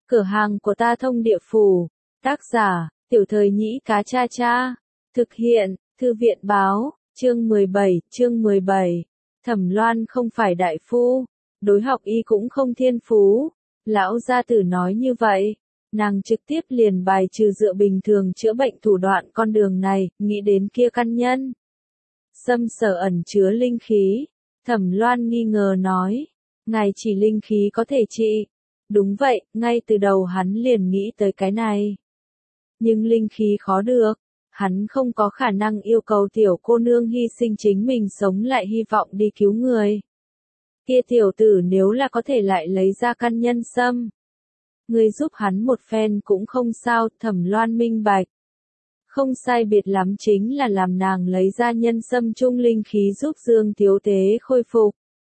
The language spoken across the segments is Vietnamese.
Cửa hàng của ta thông địa phủ. Tác giả, Tiểu Thời Nhĩ Cá Cha Cha. Thực hiện, Thư viện báo, chương 17. Thẩm Loan không phải đại phu, đối học y cũng không thiên phú. Lão gia tử nói như vậy, nàng trực tiếp liền bài trừ dựa bình thường chữa bệnh thủ đoạn con đường này, nghĩ đến kia căn nhân. Sâm sở ẩn chứa linh khí. Thẩm Loan nghi ngờ nói, ngài chỉ linh khí có thể trị. Đúng vậy, ngay từ đầu hắn liền nghĩ tới cái này. Nhưng linh khí khó được, hắn không có khả năng yêu cầu tiểu cô nương hy sinh chính mình sống lại hy vọng đi cứu người. Kia tiểu tử nếu là có thể lại lấy ra căn nhân sâm, người giúp hắn một phen cũng không sao. Thẩm Loan minh bạch. Không sai biệt lắm chính là làm nàng lấy ra nhân sâm trung linh khí giúp Dương Thiếu Tế khôi phục.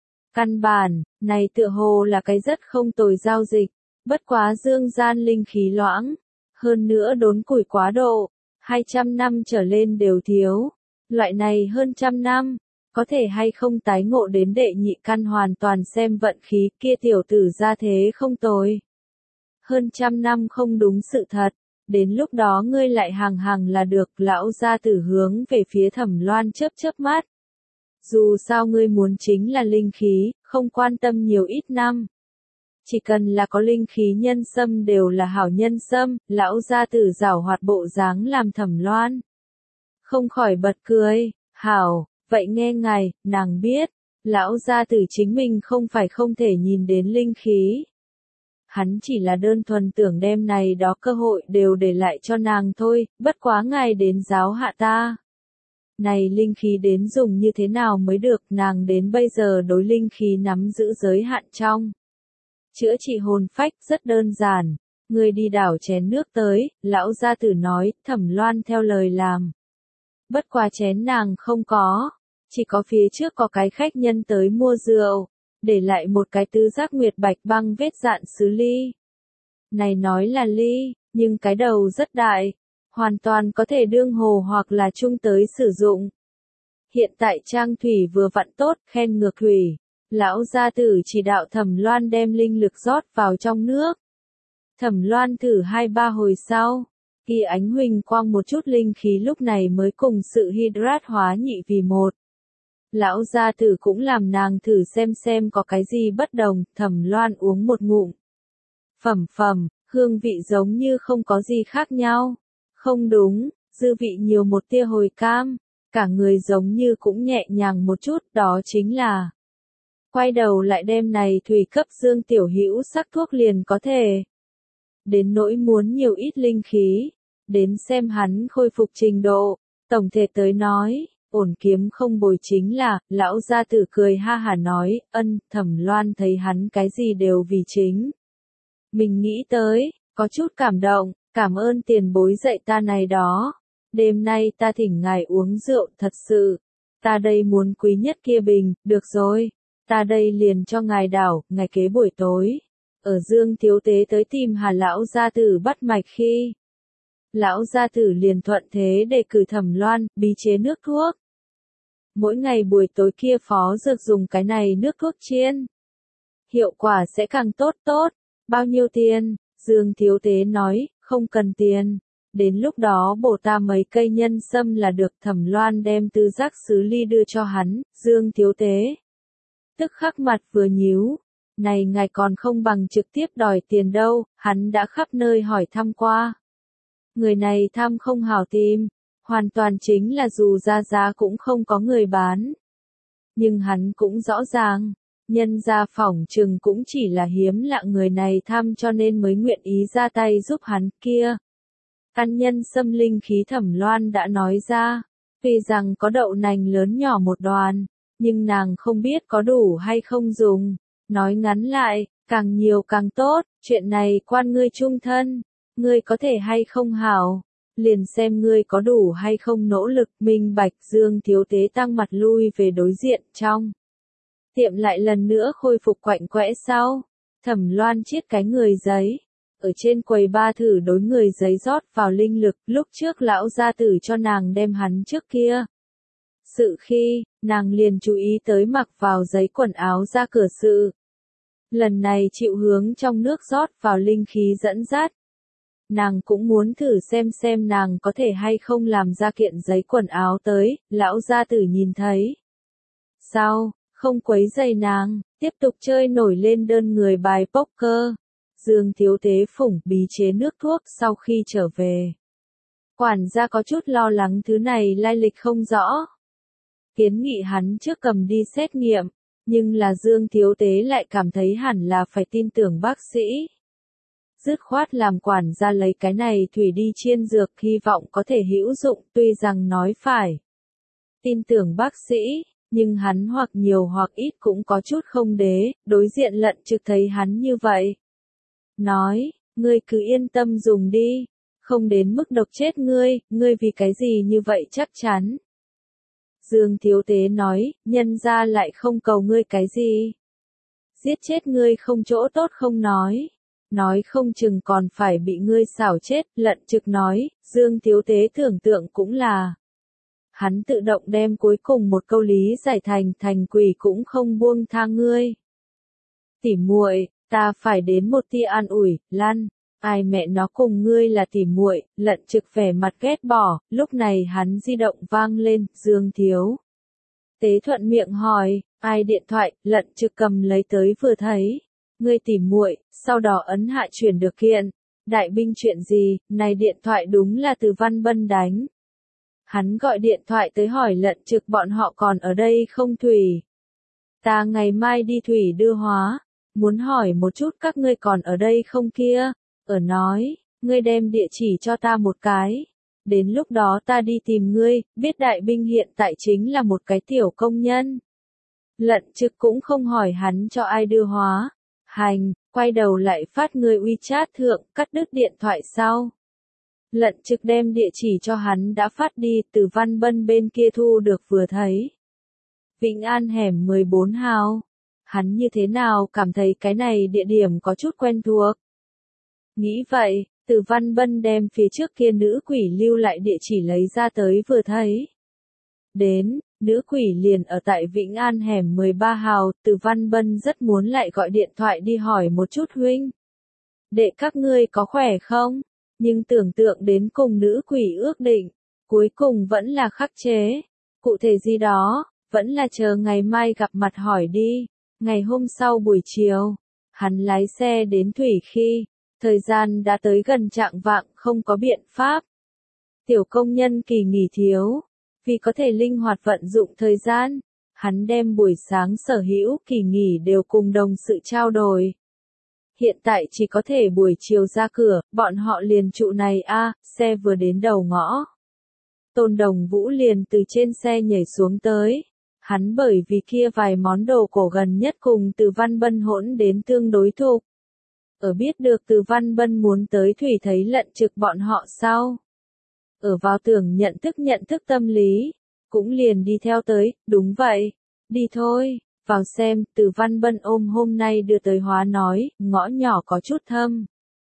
Căn bản, này tựa hồ là cái rất không tồi giao dịch, bất quá dương gian linh khí loãng, hơn nữa đốn củi quá độ, 200 năm trở lên đều thiếu. Loại này hơn trăm năm, có thể hay không tái ngộ đến đệ nhị căn hoàn toàn xem vận khí. Kia tiểu tử ra thế không tồi. Hơn trăm năm không đúng sự thật, đến lúc đó ngươi lại hàng là được. Lão gia tử hướng về phía Thẩm Loan chớp mắt. Dù sao ngươi muốn chính là linh khí, không quan tâm nhiều ít năm. Chỉ cần là có linh khí nhân sâm đều là hảo nhân sâm. Lão gia tử giảo hoạt bộ dáng làm Thẩm Loan không khỏi bật cười. Hảo, vậy nghe ngài, nàng biết, lão gia tử chính mình không phải không thể nhìn đến linh khí. Hắn chỉ là đơn thuần tưởng đem này đó cơ hội đều để lại cho nàng thôi, bất quá ngài đến giáo hạ ta. Này linh khí đến dùng như thế nào mới được, nàng đến bây giờ đối linh khí nắm giữ giới hạn trong. Chữa trị hồn phách rất đơn giản, người đi đảo chén nước tới, lão gia tử nói. Thẩm Loan theo lời làm. Bất quá chén nàng không có, chỉ có phía trước có cái khách nhân tới mua rượu, để lại một cái tứ giác nguyệt bạch băng vết dạn sứ ly. Này nói là ly, nhưng cái đầu rất đại, hoàn toàn có thể đương hồ hoặc là chung tới sử dụng. Hiện tại trang thủy vừa vặn tốt, khen ngược thủy. Lão gia tử chỉ đạo Thẩm Loan đem linh lực rót vào trong nước. Thẩm Loan thử 2-3 hồi sau, khi ánh huỳnh quang một chút linh khí lúc này mới cùng sự hydrat hóa nhị vì một. Lão gia tử cũng làm nàng thử xem có cái gì bất đồng. Thẩm Loan uống một ngụm. Hương vị giống như không có gì khác nhau. Không đúng, dư vị nhiều một tia hồi cam, cả người giống như cũng nhẹ nhàng một chút. Đó chính là quay đầu lại đem này thủy cấp Dương tiểu hữu sắc thuốc liền có thể. Đến nỗi muốn nhiều ít linh khí, đến xem hắn khôi phục trình độ. Tổng thể tới nói, ổn kiếm không bồi chính là. Lão gia tử cười ha hả nói, Thẩm Loan thấy hắn cái gì đều vì chính mình nghĩ tới, có chút cảm động. Cảm ơn tiền bối dạy ta này đó. Đêm nay ta thỉnh ngài uống rượu, thật sự. Ta đây muốn quý nhất kia bình. Được rồi, ta đây liền cho ngài đảo. Ngày kế buổi tối, ở Dương Thiếu Tế tới tìm Hà lão gia tử bắt mạch khi, lão gia tử liền thuận thế đề cử Thẩm Loan bí chế nước thuốc. Mỗi ngày buổi tối kia phó dược dùng cái này nước thuốc chiên, hiệu quả sẽ càng tốt. Bao nhiêu tiền? Dương Thiếu Tế nói, không cần tiền. Đến lúc đó bổ ta mấy cây nhân sâm là được. Thẩm Loan đem tứ giác sứ ly đưa cho hắn. Dương Thiếu Tế tức khắc mặt vừa nhíu. Này ngài còn không bằng trực tiếp đòi tiền đâu. Hắn đã khắp nơi hỏi thăm qua. Người này tham không hảo tìm, hoàn toàn chính là dù ra giá cũng không có người bán. Nhưng hắn cũng rõ ràng, nhân gia phỏng chừng cũng chỉ là hiếm lạ người này tham cho nên mới nguyện ý ra tay giúp hắn. Kia căn nhân sâm linh khí Thẩm Loan đã nói ra, tuy rằng có đậu nành lớn nhỏ một đoàn, nhưng nàng không biết có đủ hay không dùng. Nói ngắn lại, càng nhiều càng tốt, chuyện này quan ngươi chung thân. Ngươi có thể hay không hảo, liền xem ngươi có đủ hay không nỗ lực. Minh bạch. Dương Thiếu Tế tăng mặt lui về đối diện. Trong tiệm lại lần nữa khôi phục quạnh quẽ sau. Thẩm Loan chiết cái người giấy, ở trên quầy ba thử đối người giấy rót vào linh lực. Lúc trước lão gia tử cho nàng đem hắn trước kia sự khi, nàng liền chú ý tới mặc vào giấy quần áo ra cửa sự. Lần này chịu hướng trong nước rót vào linh khí dẫn dắt. Nàng cũng muốn thử xem nàng có thể hay không làm ra kiện giấy quần áo tới, lão gia tử nhìn thấy. Sao, không quấy rầy nàng, tiếp tục chơi nổi lên đơn người bài poker. Dương Thiếu Tế phủng bí chế nước thuốc sau khi trở về. Quản gia có chút lo lắng thứ này lai lịch không rõ. Kiến nghị hắn trước cầm đi xét nghiệm, nhưng là Dương Thiếu Tế lại cảm thấy hẳn là phải tin tưởng bác sĩ. Dứt khoát làm quản gia lấy cái này thủy đi chiên dược hy vọng có thể hữu dụng, tuy rằng nói phải tin tưởng bác sĩ, nhưng hắn hoặc nhiều hoặc ít cũng có chút không đế, đối diện Lận Trực thấy hắn như vậy. Nói, ngươi cứ yên tâm dùng đi, không đến mức độc chết ngươi vì cái gì như vậy chắc chắn. Dương Thiếu Tế nói, nhân ra lại không cầu ngươi cái gì. Giết chết ngươi không chỗ tốt không nói không chừng còn phải bị ngươi xảo chết, Lận Trực nói, Dương Thiếu Tế tưởng tượng cũng là. Hắn tự động đem cuối cùng một câu lý giải thành quỷ cũng không buông tha ngươi. Tỉ muội, ta phải đến một tia an ủi, Lan, ai mẹ nó cùng ngươi là tỉ muội, Lận Trực vẻ mặt ghét bỏ, lúc này hắn di động vang lên, Dương Thiếu Tế thuận miệng hỏi, ai điện thoại, Lận Trực cầm lấy tới vừa thấy. Ngươi tỉ muội, sau đó ấn hạ chuyển được kiện. Đại binh chuyện gì, này điện thoại đúng là từ Văn Bân đánh. Hắn gọi điện thoại tới hỏi Lận Trực bọn họ còn ở đây không Thủy. Ta ngày mai đi Thủy đưa hóa, muốn hỏi một chút các ngươi còn ở đây không kia. Ở nói, ngươi đem địa chỉ cho ta một cái. Đến lúc đó ta đi tìm ngươi, biết đại binh hiện tại chính là một cái tiểu công nhân. Lận Trực cũng không hỏi hắn cho ai đưa hóa. Hành, quay đầu lại phát người WeChat thượng, cắt đứt điện thoại sau. Lận Trực đem địa chỉ cho hắn đã phát đi, từ Văn Bân bên kia thu được vừa thấy. Vĩnh An hẻm 14 hào. Hắn như thế nào cảm thấy cái này địa điểm có chút quen thuộc. Nghĩ vậy, từ Văn Bân đem phía trước kia nữ quỷ lưu lại địa chỉ lấy ra tới vừa thấy. Đến, nữ quỷ liền ở tại Vĩnh An hẻm 13 hào, từ Văn Bân rất muốn lại gọi điện thoại đi hỏi một chút huynh. Đệ các ngươi có khỏe không? Nhưng tưởng tượng đến cùng nữ quỷ ước định, cuối cùng vẫn là khắc chế. Cụ thể gì đó, vẫn là chờ ngày mai gặp mặt hỏi đi. Ngày hôm sau buổi chiều, hắn lái xe đến Thủy khi, thời gian đã tới gần chạng vạng không có biện pháp. Tiểu công nhân kỳ nghỉ thiếu, vì có thể linh hoạt vận dụng thời gian, hắn đem buổi sáng sở hữu kỳ nghỉ đều cùng đồng sự trao đổi. Hiện tại chỉ có thể buổi chiều ra cửa, bọn họ liền trụ này xe vừa đến đầu ngõ. Tôn Đồng Vũ liền từ trên xe nhảy xuống tới. Hắn bởi vì kia vài món đồ cổ gần nhất cùng Từ Văn Bân hỗn đến tương đối thục. Ở biết được Từ Văn Bân muốn tới Thủy thấy Lận Trực bọn họ sau. Ở vào tưởng nhận thức tâm lý, cũng liền đi theo tới, đúng vậy, đi thôi, vào xem, Từ Văn Bân ôm hôm nay đưa tới hóa nói, ngõ nhỏ có chút thâm.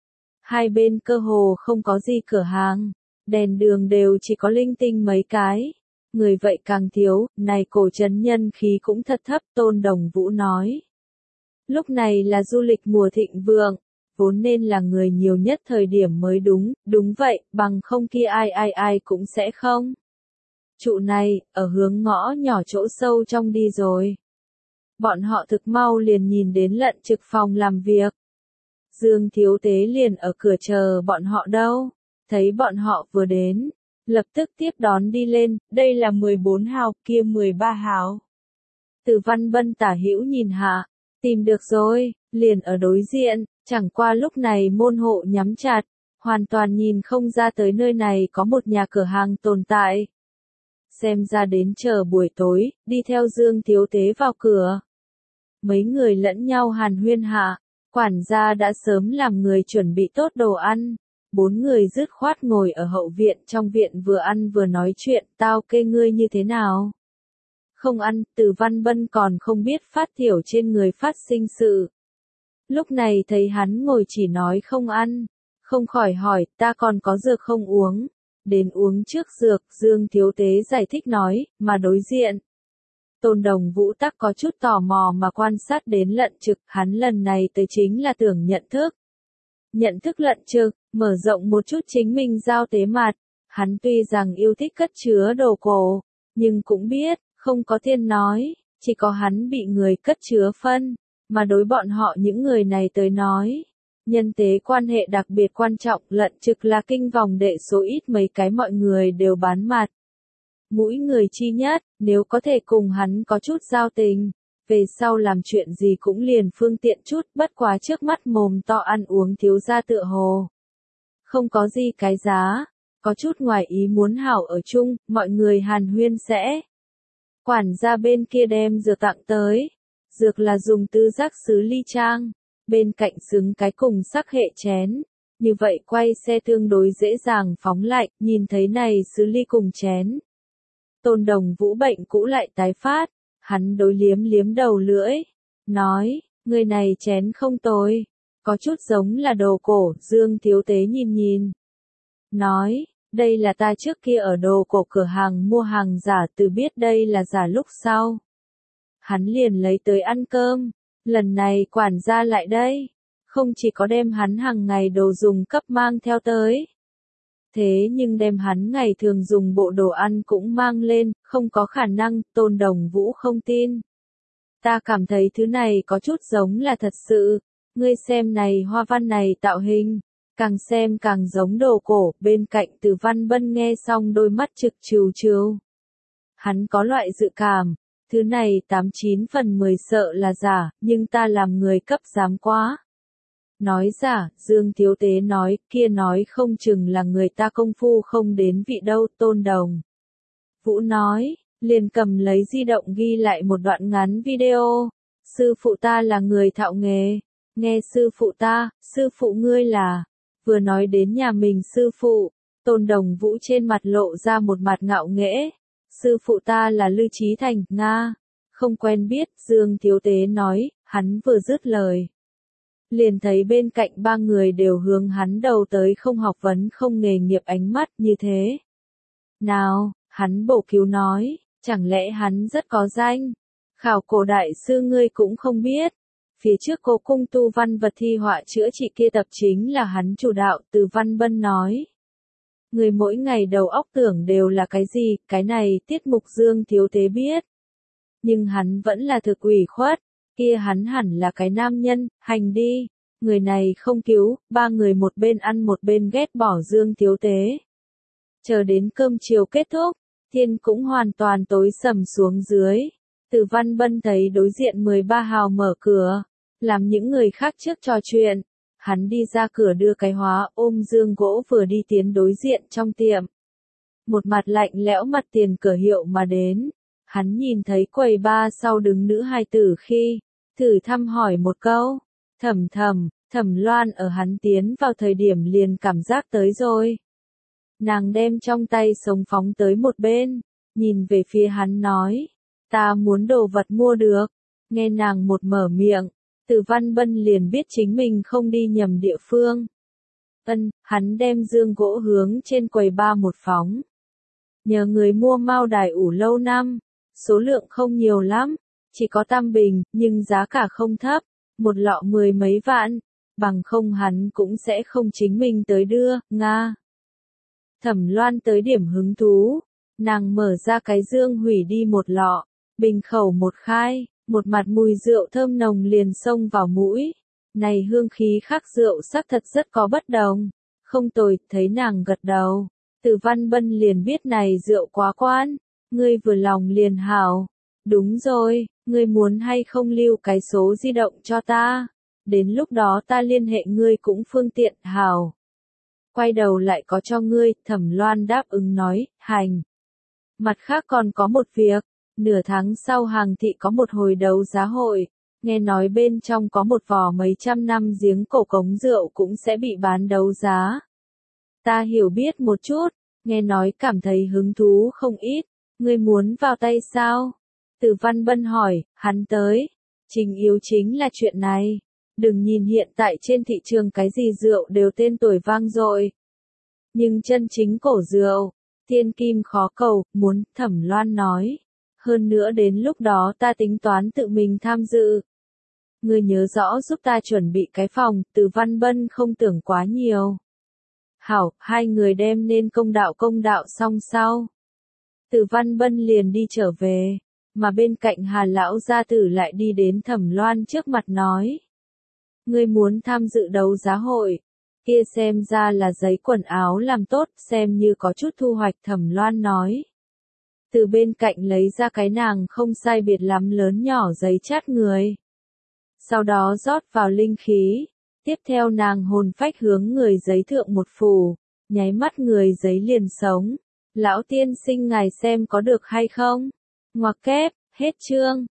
Hai bên cơ hồ không có gì cửa hàng, đèn đường đều chỉ có linh tinh mấy cái. Người vậy càng thiếu, này cổ trấn nhân khí cũng thật thấp, Tôn Đồng Vũ nói. Lúc này là du lịch mùa thịnh vượng, vốn nên là người nhiều nhất thời điểm mới đúng vậy, bằng không kia ai cũng sẽ không. Trụ này, ở hướng ngõ nhỏ chỗ sâu trong đi rồi. Bọn họ thực mau liền nhìn đến Lận Trực phòng làm việc. Dương Thiếu Tế liền ở cửa chờ bọn họ đâu, thấy bọn họ vừa đến. Lập tức tiếp đón đi lên, đây là 14 hào, kia 13 hào. Từ Văn Bân tả hữu nhìn hạ, tìm được rồi, liền ở đối diện, chẳng qua lúc này môn hộ nhắm chặt, hoàn toàn nhìn không ra tới nơi này có một nhà cửa hàng tồn tại. Xem ra đến chờ buổi tối, đi theo Dương Thiếu Tế vào cửa. Mấy người lẫn nhau hàn huyên hạ, quản gia đã sớm làm người chuẩn bị tốt đồ ăn. 4 người dứt khoát ngồi ở hậu viện trong viện vừa ăn vừa nói chuyện, tao kê ngươi như thế nào? Không ăn, Từ Văn Bân còn không biết phát thiểu trên người phát sinh sự. Lúc này thấy hắn ngồi chỉ nói không ăn, không khỏi hỏi, ta còn có dược không uống? Đến uống trước dược, Dương Thiếu Tế giải thích nói, mà đối diện. Tôn Đồng Vũ tắc có chút tò mò mà quan sát đến Lận Trực, hắn lần này tới chính là tưởng nhận thức. Nhận thức Lận Trực, mở rộng một chút chính mình giao tế mặt. Hắn tuy rằng yêu thích cất chứa đồ cổ, nhưng cũng biết, không có tiên nói, chỉ có hắn bị người cất chứa phân, mà đối bọn họ những người này tới nói. Nhân tế quan hệ đặc biệt quan trọng, Lận Trực là kinh vòng đệ số ít mấy cái mọi người đều bán mặt. Mũi người chi nhất, nếu có thể cùng hắn có chút giao tình, về sau làm chuyện gì cũng liền phương tiện chút, bất quá trước mắt mồm to ăn uống thiếu gia tựa hồ. Không có gì cái giá, có chút ngoài ý muốn hảo ở chung, mọi người hàn huyên sẽ. Quản gia bên kia đem dược tặng tới, dược là dùng tư giác sứ ly trang, bên cạnh xứng cái cùng sắc hệ chén. Như vậy quay xe tương đối dễ dàng phóng lạnh, nhìn thấy này sứ ly cùng chén. Tôn Đồng Vũ bệnh cũ lại tái phát, hắn đối liếm liếm đầu lưỡi, nói, người này chén không tồi, có chút giống là đồ cổ, Dương Thiếu Tế nhìn nhìn. Nói, đây là ta trước kia ở đồ cổ cửa hàng mua hàng giả, từ biết đây là giả lúc sau. Hắn liền lấy tới ăn cơm, lần này quản gia lại đây, không chỉ có đem hắn hàng ngày đồ dùng cấp mang theo tới. Thế nhưng đem hắn ngày thường dùng bộ đồ ăn cũng mang lên, không có khả năng, Tôn Đồng Vũ không tin. Ta cảm thấy thứ này có chút giống là thật sự, ngươi xem này hoa văn này tạo hình, càng xem càng giống đồ cổ, bên cạnh Từ Văn Bân nghe xong đôi mắt trực trừu trừu. Hắn có loại dự cảm, thứ này 89 phần 10 sợ là giả, nhưng ta làm người cấp dám quá. Nói giả, Dương Thiếu Tế nói, kia nói không chừng là người ta công phu không đến vị đâu, Tôn Đồng Vũ nói, liền cầm lấy di động ghi lại một đoạn ngắn video. Sư phụ ta là người thạo nghề, nghe sư phụ ta, sư phụ ngươi là, vừa nói đến nhà mình sư phụ, Tôn Đồng Vũ trên mặt lộ ra một mặt ngạo nghễ. Sư phụ ta là Lư Chí Thành, Nga, không quen biết, Dương Thiếu Tế nói, hắn vừa dứt lời. Liền thấy bên cạnh ba người đều hướng hắn đầu tới không học vấn không nghề nghiệp ánh mắt như thế. Nào, hắn bổ cứu nói, chẳng lẽ hắn rất có danh? Khảo cổ đại sư ngươi cũng không biết. Phía trước cố cung tu văn vật thi họa chữa trị kia tập chính là hắn chủ đạo, Từ Văn Bân nói. Người mỗi ngày đầu óc tưởng đều là cái gì, cái này tiết mục Dương Thiếu Tế biết. Nhưng hắn vẫn là thực ủy khuất. Kia hắn hẳn là cái nam nhân, hành đi, người này không cứu, ba người một bên ăn một bên ghét bỏ Dương Thiếu Tế. Chờ đến cơm chiều kết thúc, thiên cũng hoàn toàn tối sầm xuống dưới. Từ Văn Bân thấy đối diện 13 hào mở cửa, làm những người khác trước trò chuyện. Hắn đi ra cửa đưa cái hóa ôm dương gỗ vừa đi tiến đối diện trong tiệm. Một mặt lạnh lẽo mặt tiền cửa hiệu mà đến. Hắn nhìn thấy quầy ba sau đứng nữ hài tử khi, thử thăm hỏi một câu, Thẩm Loan ở hắn tiến vào thời điểm liền cảm giác tới rồi. Nàng đem trong tay sống phóng tới một bên, nhìn về phía hắn nói, ta muốn đồ vật mua được, nghe nàng một mở miệng, Từ Văn Bân liền biết chính mình không đi nhầm địa phương. Hắn đem dương gỗ hướng trên quầy ba một phóng. Nhờ người mua mao đài ủ lâu năm, số lượng không nhiều lắm, chỉ có tam bình, nhưng giá cả không thấp, một lọ 10 mấy vạn, bằng không hắn cũng sẽ không chính mình tới đưa, Nga. Thẩm Loan tới điểm hứng thú, nàng mở ra cái dương hủy đi một lọ, bình khẩu một khai, một mặt mùi rượu thơm nồng liền xông vào mũi. Này hương khí khác rượu sắc thật rất có bất đồng, không tồi, thấy nàng gật đầu. Từ Văn Bân liền biết này rượu quá quan, ngươi vừa lòng liền hảo. Đúng rồi, ngươi muốn hay không lưu cái số di động cho ta, đến lúc đó ta liên hệ ngươi cũng phương tiện, hảo. Quay đầu lại có cho ngươi, Thẩm Loan đáp ứng nói, hành. Mặt khác còn có một việc, nửa tháng sau Hàng Thị có một hồi đấu giá hội, nghe nói bên trong có một vò mấy trăm năm giếng cổ cống rượu cũng sẽ bị bán đấu giá. Ta hiểu biết một chút, nghe nói cảm thấy hứng thú không ít, ngươi muốn vào tay sao? Từ Văn Bân hỏi, hắn tới. Chính yếu chính là chuyện này. Đừng nhìn hiện tại trên thị trường cái gì rượu đều tên tuổi vang dội. Nhưng chân chính cổ rượu, thiên kim khó cầu, muốn, Thẩm Loan nói. hơn nữa đến lúc đó ta tính toán tự mình tham dự. Ngươi nhớ rõ giúp ta chuẩn bị cái phòng, Từ Văn Bân không tưởng quá nhiều. Hảo, hai người đem nên công đạo xong sau. Từ Văn Bân liền đi trở về, mà bên cạnh Hà lão gia tử lại đi đến Thẩm Loan trước mặt nói. Ngươi muốn tham dự đấu giá hội, kia xem ra là giấy quần áo làm tốt, xem như có chút thu hoạch, Thẩm Loan nói. Từ bên cạnh lấy ra cái nàng không sai biệt lắm lớn nhỏ giấy chát người. Sau đó rót vào linh khí, tiếp theo nàng hồn phách hướng người giấy thượng một phù, nháy mắt người giấy liền sống. Lão tiên sinh ngài xem có được hay không? Ngoặc kép, hết chương.